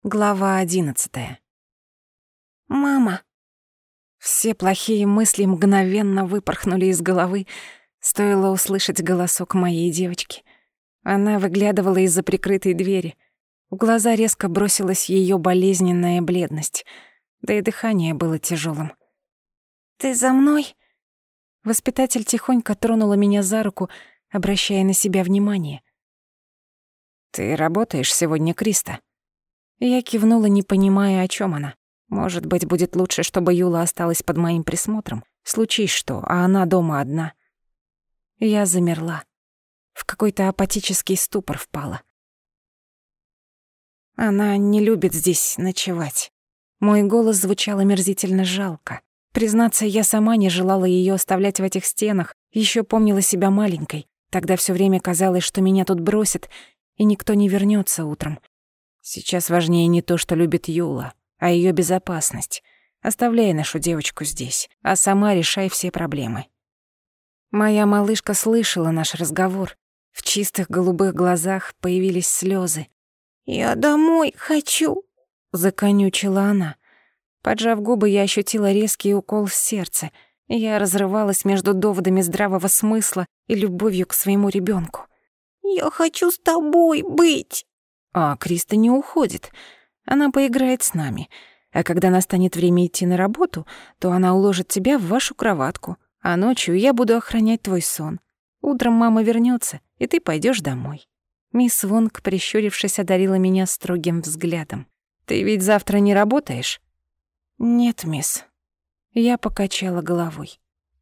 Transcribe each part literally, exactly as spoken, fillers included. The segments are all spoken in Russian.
Глава одиннадцатая. «Мама!» Все плохие мысли мгновенно выпорхнули из головы, стоило услышать голосок моей девочки. Она выглядывала из-за прикрытой двери. В глаза резко бросилась её болезненная бледность, да и дыхание было тяжёлым. «Ты за мной?» Воспитатель тихонько тронула меня за руку, обращая на себя внимание. «Ты работаешь сегодня, Криста?» Я кивнула, не понимая, о чём она. Может быть, будет лучше, чтобы Юла осталась под моим присмотром. Случись что, а она дома одна. Я замерла. В какой-то апатический ступор впала. Она не любит здесь ночевать. Мой голос звучал омерзительно жалко. Признаться, я сама не желала её оставлять в этих стенах, ещё помнила себя маленькой. Тогда всё время казалось, что меня тут бросят, и никто не вернётся утром. Сейчас важнее не то, что любит Юла, а её безопасность. Оставляй нашу девочку здесь, а сама решай все проблемы. Моя малышка слышала наш разговор. В чистых голубых глазах появились слёзы. «Я домой хочу!» — законючила она. Поджав губы, я ощутила резкий укол в сердце. Я разрывалась между доводами здравого смысла и любовью к своему ребёнку. «Я хочу с тобой быть!» А Криста не уходит. Она поиграет с нами. А когда настанет время идти на работу, то она уложит тебя в вашу кроватку. А ночью я буду охранять твой сон. Утром мама вернётся, и ты пойдёшь домой». Мисс Вонг, прищурившись, одарила меня строгим взглядом. «Ты ведь завтра не работаешь?» «Нет, мисс». Я покачала головой.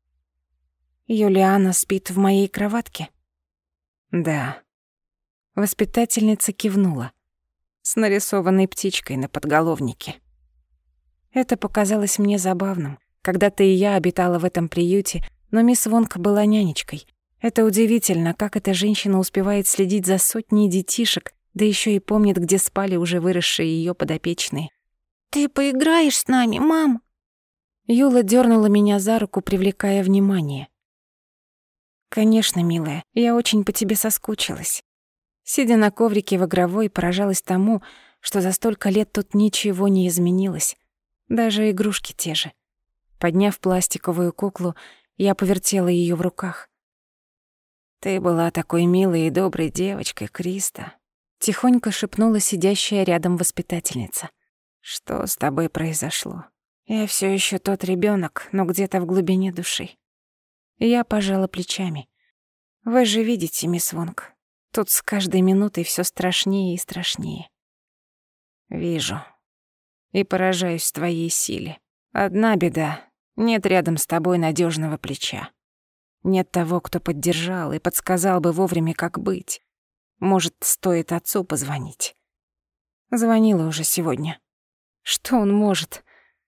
«Юлиана спит в моей кроватке?» «Да». Воспитательница кивнула. С нарисованной птичкой на подголовнике. Это показалось мне забавным. Когда-то и я обитала в этом приюте, но мисс Вонг была нянечкой. Это удивительно, как эта женщина успевает следить за сотней детишек, да ещё и помнит, где спали уже выросшие её подопечные. «Ты поиграешь с нами, мам?» Юла дёрнула меня за руку, привлекая внимание. «Конечно, милая, я очень по тебе соскучилась». Сидя на коврике в игровой, поражалась тому, что за столько лет тут ничего не изменилось. Даже игрушки те же. Подняв пластиковую куклу, я повертела её в руках. «Ты была такой милой и доброй девочкой, Криста», — тихонько шепнула сидящая рядом воспитательница. «Что с тобой произошло? Я всё ещё тот ребёнок, но где-то в глубине души». Я пожала плечами. «Вы же видите, мисс Вонг, тут с каждой минутой всё страшнее и страшнее». «Вижу. И поражаюсь твоей силе. Одна беда — нет рядом с тобой надёжного плеча. Нет того, кто поддержал и подсказал бы вовремя, как быть. Может, стоит отцу позвонить?» Звонила уже сегодня. Что он может?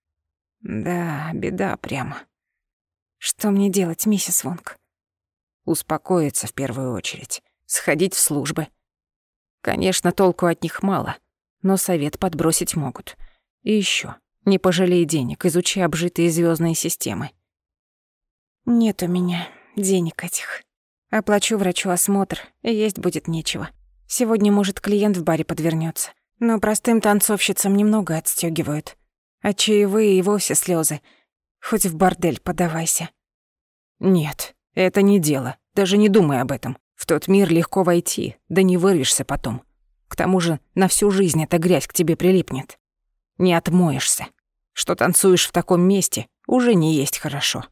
Да, беда прямо. Что мне делать, миссис Вонг? Успокоиться в первую очередь. Сходить в службы. Конечно, толку от них мало, но совет подбросить могут. И ещё, не пожалей денег, изучи обжитые звёздные системы. Нет у меня денег этих. Оплачу врачу осмотр, и есть будет нечего. Сегодня, может, клиент в баре подвернётся. Но простым танцовщицам немного отстёгивают. А чаевые и вовсе слёзы. Хоть в бордель подавайся. Нет, это не дело. Даже не думай об этом. В тот мир легко войти, да не вырвешься потом. К тому же на всю жизнь эта грязь к тебе прилипнет. Не отмоешься. Что танцуешь в таком месте, уже не есть хорошо.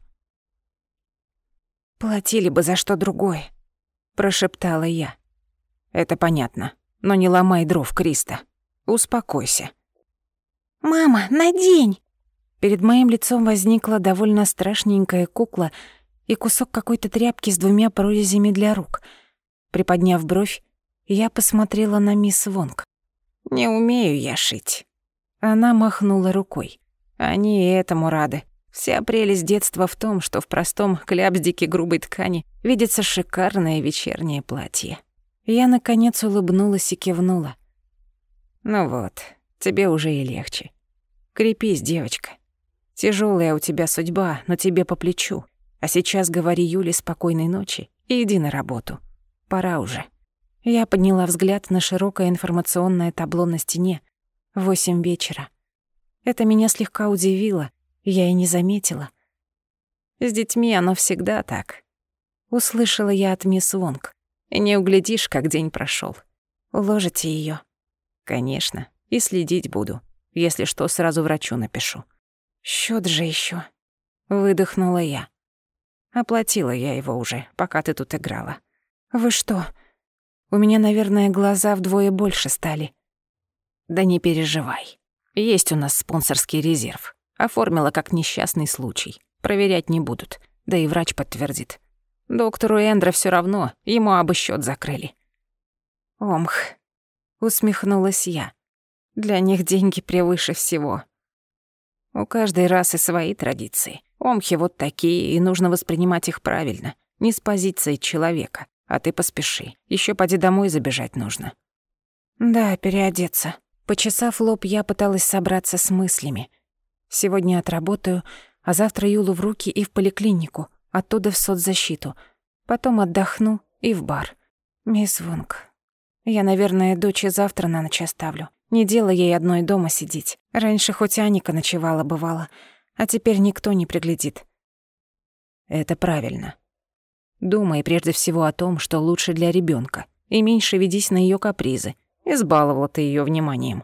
«Платили бы за что другое», — прошептала я. «Это понятно, но не ломай дров, Криста. Успокойся». «Мама, надень!» Перед моим лицом возникла довольно страшненькая кукла и кусок какой-то тряпки с двумя прорезями для рук. Приподняв бровь, я посмотрела на мисс Вонг. «Не умею я шить». Она махнула рукой. «Они и этому рады. Вся прелесть детства в том, что в простом кляпсдике грубой ткани видится шикарное вечернее платье». Я, наконец, улыбнулась и кивнула. «Ну вот, тебе уже и легче. Крепись, девочка. Тяжёлая у тебя судьба, но тебе по плечу. А сейчас говори Юле спокойной ночи и иди на работу. Пора уже». Я подняла взгляд на широкое информационное табло на стене. Восемь вечера. Это меня слегка удивило, я и не заметила. С детьми оно всегда так. Услышала я от мисс Вонг. И не углядишь, как день прошёл. Уложите её? Конечно. И следить буду. Если что, сразу врачу напишу. Счёт же ещё. Выдохнула я. Оплатила я его уже, пока ты тут играла. Вы что? У меня, наверное, глаза вдвое больше стали. Да не переживай. Есть у нас спонсорский резерв. Оформила как несчастный случай. Проверять не будут. Да и врач подтвердит. Доктору Эндро всё равно, ему абы счёт закрыли. Омх. Усмехнулась я. Для них деньги превыше всего. У каждой расы свои традиции. Омхи вот такие, и нужно воспринимать их правильно. Не с позиции человека. А ты поспеши. Ещё поди домой забежать нужно. Да, переодеться. Почесав лоб, я пыталась собраться с мыслями. Сегодня отработаю, а завтра Юлу в руки и в поликлинику, оттуда в соцзащиту. Потом отдохну и в бар. Мисс Вонг, я, наверное, дочь и завтра на ночь оставлю. Не дело ей одной дома сидеть. Раньше хоть Аника ночевала, бывало, а теперь никто не приглядит. Это правильно. Думай прежде всего о том, что лучше для ребёнка, и меньше ведись на её капризы. Избаловала ты её вниманием.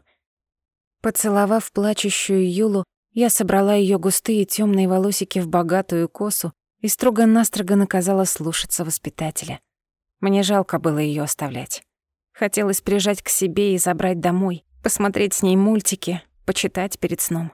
Поцеловав плачущую Юлу, я собрала её густые тёмные волосики в богатую косу и строго-настрого наказала слушаться воспитателя. Мне жалко было её оставлять. Хотелось прижать к себе и забрать домой, посмотреть с ней мультики, почитать перед сном.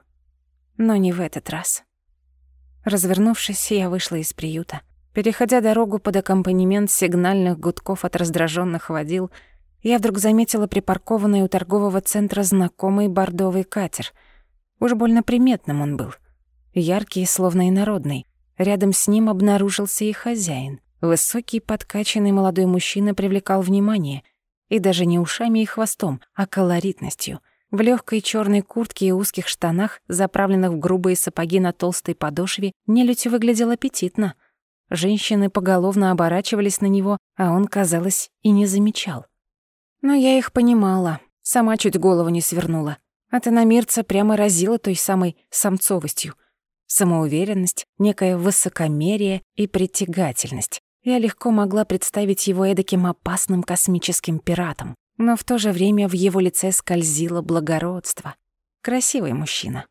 Но не в этот раз. Развернувшись, я вышла из приюта. Переходя дорогу под аккомпанемент сигнальных гудков от раздражённых водил, я вдруг заметила припаркованный у торгового центра знакомый бордовый катер. Уж больно приметным он был. Яркий, словно инородный. Рядом с ним обнаружился и хозяин. Высокий, подкачанный молодой мужчина привлекал внимание. И даже не ушами и хвостом, а колоритностью. В лёгкой чёрной куртке и узких штанах, заправленных в грубые сапоги на толстой подошве, нелюдь выглядел аппетитно. Женщины поголовно оборачивались на него, а он, казалось, и не замечал. Но я их понимала, сама чуть голову не свернула. От иномирца прямо разила той самой самцовостью. Самоуверенность, некое высокомерие и притягательность. Я легко могла представить его эдаким опасным космическим пиратом, но в то же время в его лице скользило благородство. Красивый мужчина.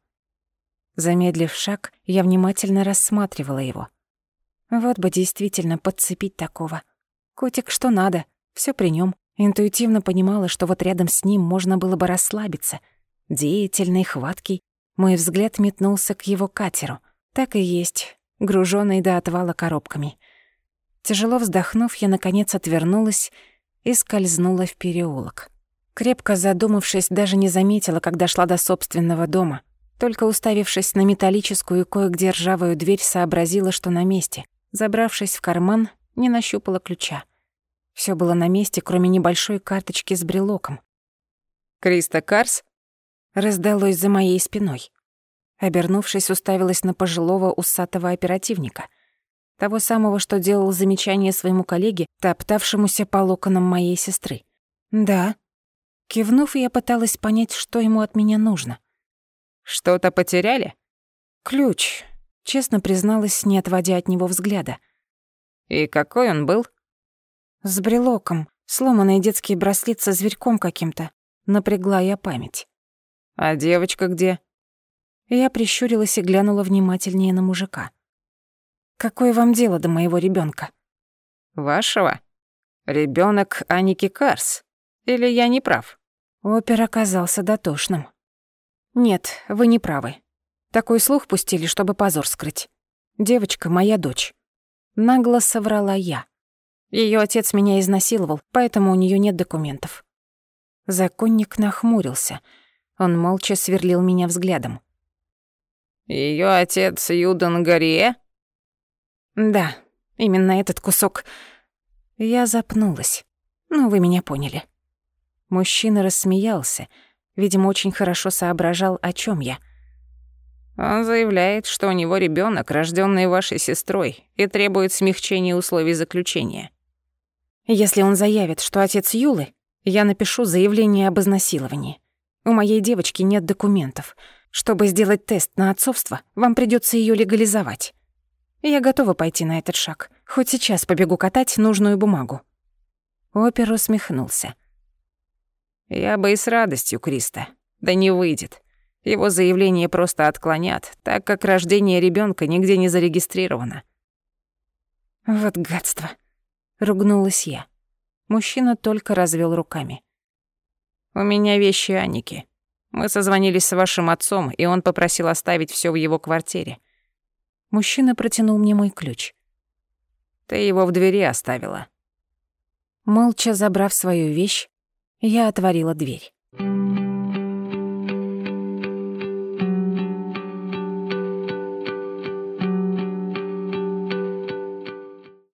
Замедлив шаг, я внимательно рассматривала его. Вот бы действительно подцепить такого. Котик что надо, всё при нём. Интуитивно понимала, что вот рядом с ним можно было бы расслабиться. Деятельный, хваткий. Мой взгляд метнулся к его катеру. Так и есть, гружённый до отвала коробками. Тяжело вздохнув, я, наконец, отвернулась и скользнула в переулок. Крепко задумавшись, даже не заметила, как дошла до собственного дома. Только уставившись на металлическую кое-где ржавую дверь, сообразила, что на месте. Забравшись в карман, не нащупала ключа. Всё было на месте, кроме небольшой карточки с брелоком. «Криста Карс?» раздалось за моей спиной. Обернувшись, уставилась на пожилого усатого оперативника. Того самого, что делал замечание своему коллеге, топтавшемуся по локонам моей сестры. «Да». Кивнув, я пыталась понять, что ему от меня нужно. «Что-то потеряли?» «Ключ», — честно призналась, не отводя от него взгляда. «И какой он был?» «С брелоком. Сломанный детский браслет со зверьком каким-то». Напрягла я память. «А девочка где?» Я прищурилась и глянула внимательнее на мужика. «Какое вам дело до моего ребёнка?» «Вашего? Ребёнок Аники Карс? Или я не прав?» Опер оказался дотошным. «Нет, вы не правы. Такой слух пустили, чтобы позор скрыть. Девочка — моя дочь». Нагло соврала я. Её отец меня изнасиловал, поэтому у неё нет документов. Законник нахмурился. Он молча сверлил меня взглядом. «Её отец Юдан Гарье?» «Да, именно этот кусок...» Я запнулась. Ну, вы меня поняли. Мужчина рассмеялся. Видимо, очень хорошо соображал, о чём я. «Он заявляет, что у него ребёнок, рождённый вашей сестрой, и требует смягчения условий заключения». «Если он заявит, что отец Юлы, я напишу заявление об изнасиловании. У моей девочки нет документов. Чтобы сделать тест на отцовство, вам придётся её легализовать. Я готова пойти на этот шаг. Хоть сейчас побегу катать нужную бумагу». Опер усмехнулся. «Я бы и с радостью, Криста. Да не выйдет. Его заявление просто отклонят, так как рождение ребёнка нигде не зарегистрировано». «Вот гадство», — ругнулась я. Мужчина только развёл руками. «У меня вещи Аники. Мы созвонились с вашим отцом, и он попросил оставить всё в его квартире». Мужчина протянул мне мой ключ. «Ты его в двери оставила». Молча забрав свою вещь, я отворила дверь.